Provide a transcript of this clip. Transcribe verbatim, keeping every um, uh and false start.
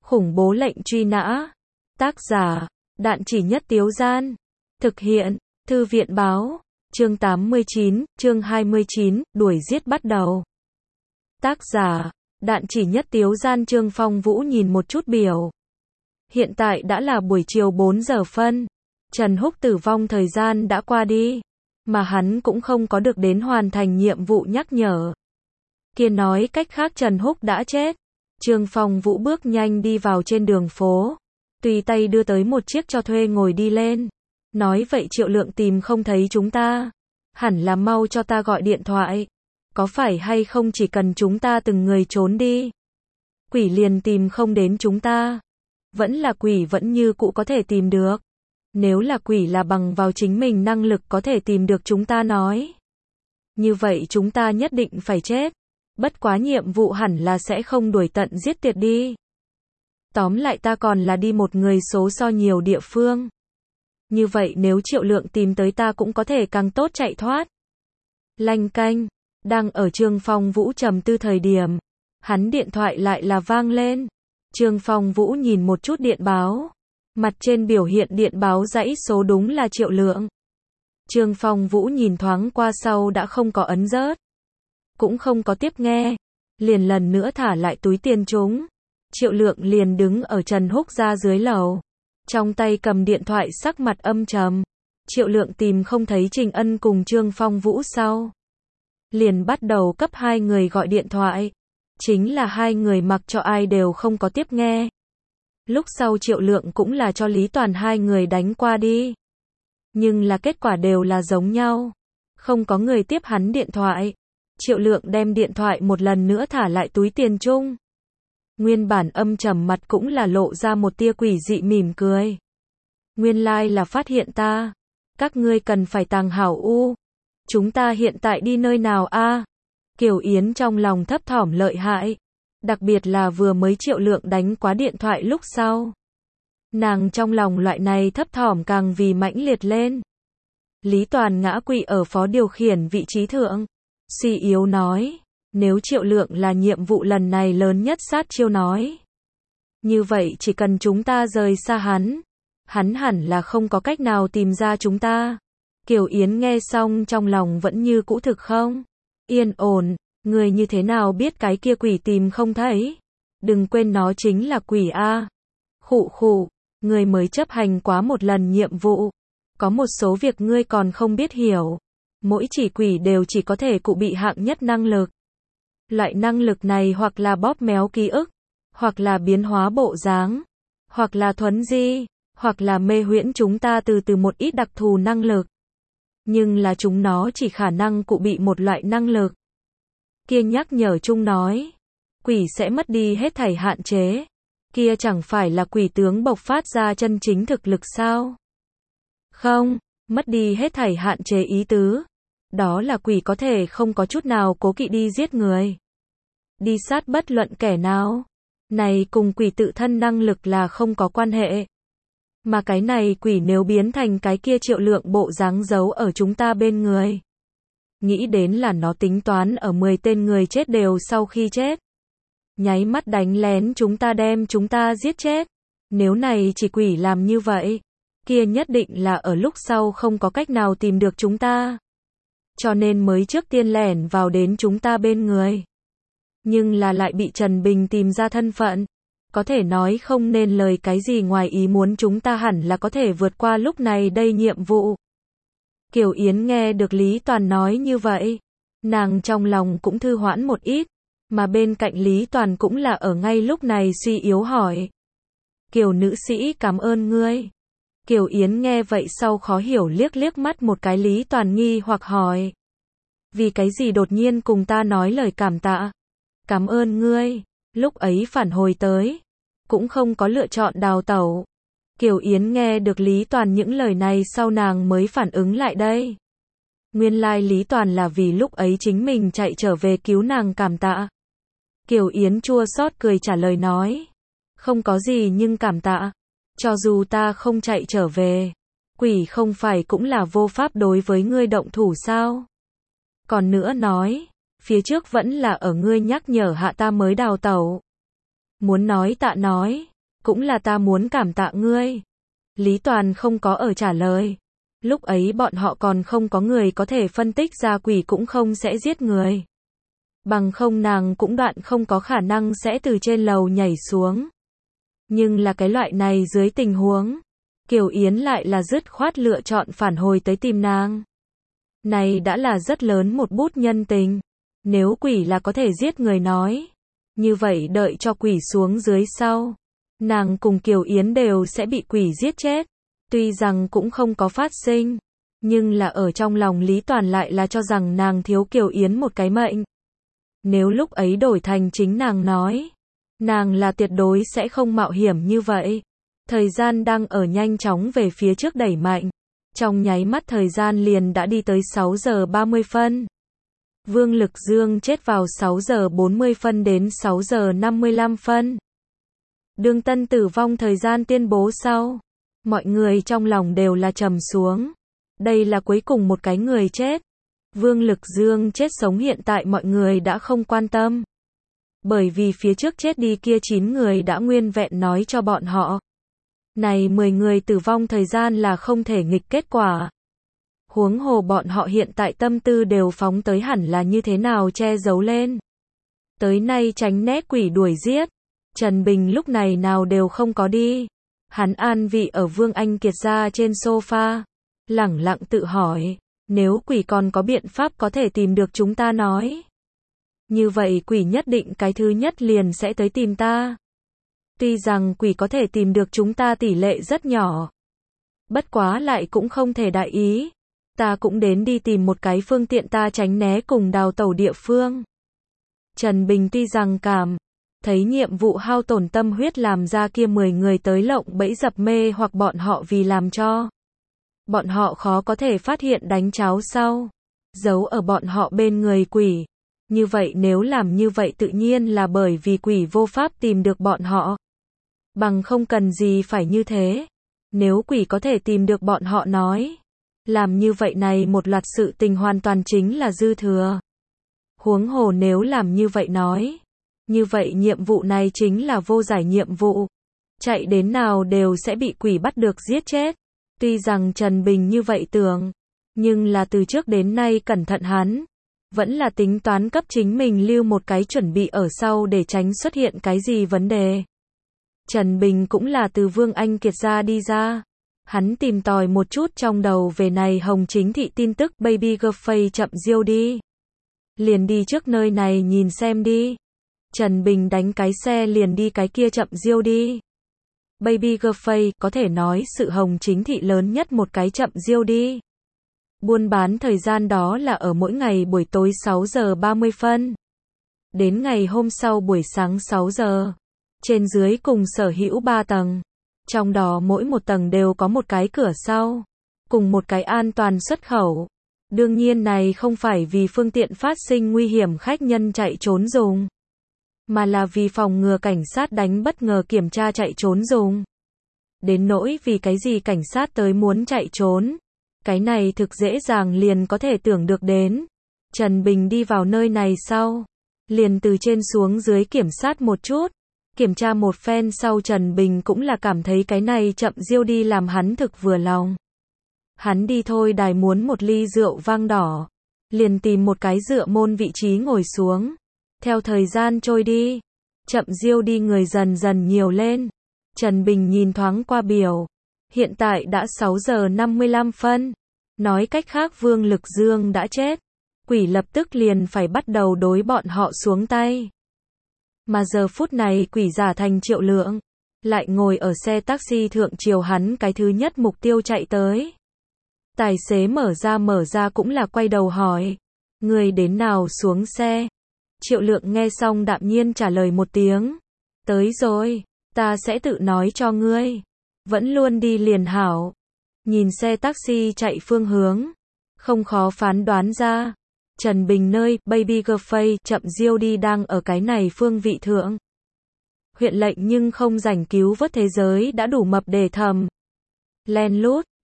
Khủng bố lệnh truy nã. Tác giả, Đạn Chỉ Nhất Tiếu Gian. Thực hiện, Thư viện báo. Chương tám mươi chín, chương hai mươi chín, đuổi giết bắt đầu. Tác giả, Đạn Chỉ Nhất Tiếu Gian. Trương Phong Vũ nhìn một chút biểu. Hiện tại đã là buổi chiều bốn giờ phân. Trần Húc tử vong thời gian đã qua đi. Mà hắn cũng không có được đến hoàn thành nhiệm vụ nhắc nhở. Kia nói cách khác Trần Húc đã chết. Trương Phong Vũ bước nhanh đi vào trên đường phố. Tùy tay đưa tới một chiếc cho thuê ngồi đi lên. Nói vậy Triệu Lượng tìm không thấy chúng ta. Hẳn là mau cho ta gọi điện thoại. Có phải hay không chỉ cần chúng ta từng người trốn đi. Quỷ liền tìm không đến chúng ta. Vẫn là quỷ vẫn như cũ có thể tìm được. Nếu là quỷ là bằng vào chính mình năng lực có thể tìm được chúng ta nói. Như vậy chúng ta nhất định phải chết. Bất quá nhiệm vụ hẳn là sẽ không đuổi tận giết tiệt đi. Tóm lại ta còn là đi một người số so nhiều địa phương. Như vậy nếu Triệu Lượng tìm tới ta cũng có thể càng tốt chạy thoát. Lanh canh, đang ở Trương Phong Vũ trầm tư thời điểm. Hắn điện thoại lại là vang lên. Trương Phong Vũ nhìn một chút điện báo. Mặt trên biểu hiện điện báo dãy số đúng là Triệu Lượng. Trương Phong Vũ nhìn thoáng qua sau đã không có ấn rớt. Cũng không có tiếp nghe. Liền lần nữa thả lại túi tiền chúng. Triệu Lượng liền đứng ở Trần Húc ra dưới lầu. Trong tay cầm điện thoại sắc mặt âm trầm. Triệu Lượng tìm không thấy Trình Ân cùng Trương Phong Vũ sau. Liền bắt đầu cấp hai người gọi điện thoại. Chính là hai người mặc cho ai đều không có tiếp nghe. Lúc sau Triệu Lượng cũng là cho Lý Toàn hai người đánh qua đi. Nhưng là kết quả đều là giống nhau. Không có người tiếp hắn điện thoại. Triệu Lượng đem điện thoại một lần nữa thả lại túi tiền chung. Nguyên bản âm trầm mặt cũng là lộ ra một tia quỷ dị mỉm cười. Nguyên lai like là phát hiện ta. Các ngươi cần phải tàng hảo u. Chúng ta hiện tại đi nơi nào a? À? Kiều Yến trong lòng thấp thỏm lợi hại. Đặc biệt là vừa mới Triệu Lượng đánh quá điện thoại lúc sau. Nàng trong lòng loại này thấp thỏm càng vì mãnh liệt lên. Lý Toàn ngã quỵ ở phó điều khiển vị trí thượng. Suy yếu nói. Nếu Triệu Lượng là nhiệm vụ lần này lớn nhất sát chiêu nói. Như vậy chỉ cần chúng ta rời xa hắn. Hắn hẳn là không có cách nào tìm ra chúng ta. Kiều Yến nghe xong trong lòng vẫn như cũ thực không. Yên ổn, người như thế nào biết cái kia quỷ tìm không thấy. Đừng quên nó chính là quỷ A. Khụ khụ, người mới chấp hành quá một lần nhiệm vụ. Có một số việc ngươi còn không biết hiểu. Mỗi chỉ quỷ đều chỉ có thể cụ bị hạng nhất năng lực. Loại năng lực này hoặc là bóp méo ký ức, hoặc là biến hóa bộ dáng, hoặc là thuấn di, hoặc là mê huyễn chúng ta từ từ một ít đặc thù năng lực. Nhưng là chúng nó chỉ khả năng cụ bị một loại năng lực. Kia nhắc nhở chung nói, quỷ sẽ mất đi hết thảy hạn chế. Kia chẳng phải là quỷ tướng bộc phát ra chân chính thực lực sao? Không, mất đi hết thảy hạn chế ý tứ. Đó là quỷ có thể không có chút nào cố kỵ đi giết người. Đi sát bất luận kẻ nào. Này cùng quỷ tự thân năng lực là không có quan hệ. Mà cái này quỷ nếu biến thành cái kia Triệu Lượng bộ dáng giấu ở chúng ta bên người. Nghĩ đến là nó tính toán ở mười tên người chết đều sau khi chết. Nháy mắt đánh lén chúng ta đem chúng ta giết chết. Nếu này chỉ quỷ làm như vậy. Kia nhất định là ở lúc sau không có cách nào tìm được chúng ta. Cho nên mới trước tiên lẻn vào đến chúng ta bên người. Nhưng là lại bị Trần Bình tìm ra thân phận. Có thể nói không nên lời cái gì ngoài ý muốn chúng ta hẳn là có thể vượt qua lúc này đây nhiệm vụ. Kiều Yến nghe được Lý Toàn nói như vậy. Nàng trong lòng cũng thư hoãn một ít. Mà bên cạnh Lý Toàn cũng là ở ngay lúc này suy yếu hỏi. Kiều nữ sĩ cảm ơn ngươi. Kiều Yến nghe vậy sau khó hiểu liếc liếc mắt một cái Lý Toàn nghi hoặc hỏi. Vì cái gì đột nhiên cùng ta nói lời cảm tạ? Cảm ơn ngươi. Lúc ấy phản hồi tới. Cũng không có lựa chọn đào tẩu. Kiều Yến nghe được Lý Toàn những lời này sau nàng mới phản ứng lại đây. Nguyên lai Lý Toàn là vì lúc ấy chính mình chạy trở về cứu nàng cảm tạ. Kiều Yến chua xót cười trả lời nói. Không có gì nhưng cảm tạ. Cho dù ta không chạy trở về. Quỷ không phải cũng là vô pháp đối với ngươi động thủ sao? Còn nữa nói. Phía trước vẫn là ở ngươi nhắc nhở hạ ta mới đào tẩu. Muốn nói tạ nói. Cũng là ta muốn cảm tạ ngươi. Lý Toàn không có ở trả lời. Lúc ấy bọn họ còn không có người có thể phân tích ra quỷ cũng không sẽ giết người. Bằng không nàng cũng đoạn không có khả năng sẽ từ trên lầu nhảy xuống. Nhưng là cái loại này dưới tình huống, Kiều Yến lại là dứt khoát lựa chọn phản hồi tới tìm nàng. Này đã là rất lớn một bút nhân tình. Nếu quỷ là có thể giết người nói, như vậy đợi cho quỷ xuống dưới sau, nàng cùng Kiều Yến đều sẽ bị quỷ giết chết. Tuy rằng cũng không có phát sinh, nhưng là ở trong lòng Lý Toàn lại là cho rằng nàng thiếu Kiều Yến một cái mệnh. Nếu lúc ấy đổi thành chính nàng nói, nàng là tuyệt đối sẽ không mạo hiểm như vậy. Thời gian đang ở nhanh chóng về phía trước đẩy mạnh. Trong nháy mắt thời gian liền đã đi tới sáu giờ ba mươi phân. Vương Lực Dương chết vào sáu giờ bốn mươi phân đến sáu giờ năm mươi lăm phân. Đường Tân tử vong thời gian tuyên bố sau. Mọi người trong lòng đều là trầm xuống. Đây là cuối cùng một cái người chết. Vương Lực Dương chết sống hiện tại mọi người đã không quan tâm. Bởi vì phía trước chết đi kia chín người đã nguyên vẹn nói cho bọn họ. Này mười người tử vong thời gian là không thể nghịch kết quả. Huống hồ bọn họ hiện tại tâm tư đều phóng tới hẳn là như thế nào che giấu lên. Tới nay tránh né quỷ đuổi giết. Trần Bình lúc này nào đều không có đi. Hắn an vị ở Vương Anh Kiệt gia trên sofa. Lẳng lặng tự hỏi. Nếu quỷ còn có biện pháp có thể tìm được chúng ta nói. Như vậy quỷ nhất định cái thứ nhất liền sẽ tới tìm ta. Tuy rằng quỷ có thể tìm được chúng ta tỷ lệ rất nhỏ. Bất quá lại cũng không thể đại ý. Ta cũng đến đi tìm một cái phương tiện ta tránh né cùng đào tẩu địa phương. Trần Bình tuy rằng cảm thấy nhiệm vụ hao tổn tâm huyết làm ra kia mười người tới lộng bẫy dập mê hoặc bọn họ vì làm cho bọn họ khó có thể phát hiện đánh cháo sau, giấu ở bọn họ bên người quỷ. Như vậy nếu làm như vậy tự nhiên là bởi vì quỷ vô pháp tìm được bọn họ. Bằng không cần gì phải như thế. Nếu quỷ có thể tìm được bọn họ nói. Làm như vậy này một loạt sự tình hoàn toàn chính là dư thừa. Huống hồ nếu làm như vậy nói. Như vậy nhiệm vụ này chính là vô giải nhiệm vụ. Chạy đến nào đều sẽ bị quỷ bắt được giết chết. Tuy rằng Trần Bình như vậy tưởng. Nhưng là từ trước đến nay cẩn thận hắn. Vẫn là tính toán cấp chính mình lưu một cái chuẩn bị ở sau để tránh xuất hiện cái gì vấn đề. Trần Bình cũng là từ Vương Anh Kiệt gia đi ra. Hắn tìm tòi một chút trong đầu về này Hồng Chính Thị tin tức Baby Girlface chậm diêu đi. Liền đi trước nơi này nhìn xem đi. Trần Bình đánh cái xe liền đi cái kia chậm diêu đi. Baby Girlface có thể nói sự Hồng Chính Thị lớn nhất một cái chậm diêu đi. Buôn bán thời gian đó là ở mỗi ngày buổi tối sáu giờ ba mươi phân. Đến ngày hôm sau buổi sáng sáu giờ. Trên dưới cùng sở hữu ba tầng. Trong đó mỗi một tầng đều có một cái cửa sau. Cùng một cái an toàn xuất khẩu. Đương nhiên này không phải vì phương tiện phát sinh nguy hiểm khách nhân chạy trốn dùng. Mà là vì phòng ngừa cảnh sát đánh bất ngờ kiểm tra chạy trốn dùng. Đến nỗi vì cái gì cảnh sát tới muốn chạy trốn. Cái này thực dễ dàng liền có thể tưởng được đến. Trần Bình đi vào nơi này sau. Liền từ trên xuống dưới kiểm sát một chút. Kiểm tra một phen sau Trần Bình cũng là cảm thấy cái này chậm diêu đi làm hắn thực vừa lòng. Hắn đi thôi đài muốn một ly rượu vang đỏ. Liền tìm một cái dựa môn vị trí ngồi xuống. Theo thời gian trôi đi. Chậm diêu đi người dần dần nhiều lên. Trần Bình nhìn thoáng qua biểu. Hiện tại đã sáu giờ năm mươi lăm phân. Nói cách khác Vương Lực Dương đã chết. Quỷ lập tức liền phải bắt đầu đối bọn họ xuống tay. Mà giờ phút này quỷ giả thành Triệu Lượng. Lại ngồi ở xe taxi thượng chiều hắn cái thứ nhất mục tiêu chạy tới. Tài xế mở ra mở ra cũng là quay đầu hỏi. Người đến nào xuống xe? Triệu Lượng nghe xong đạm nhiên trả lời một tiếng. Tới rồi, ta sẽ tự nói cho ngươi. Vẫn luôn đi liền hảo. Nhìn xe taxi chạy phương hướng. Không khó phán đoán ra. Trần Bình nơi Baby Girlface chậm diêu đi đang ở cái này phương vị thượng. Huyện lệnh nhưng không rảnh cứu vớt thế giới đã đủ mập để thầm. Len lút.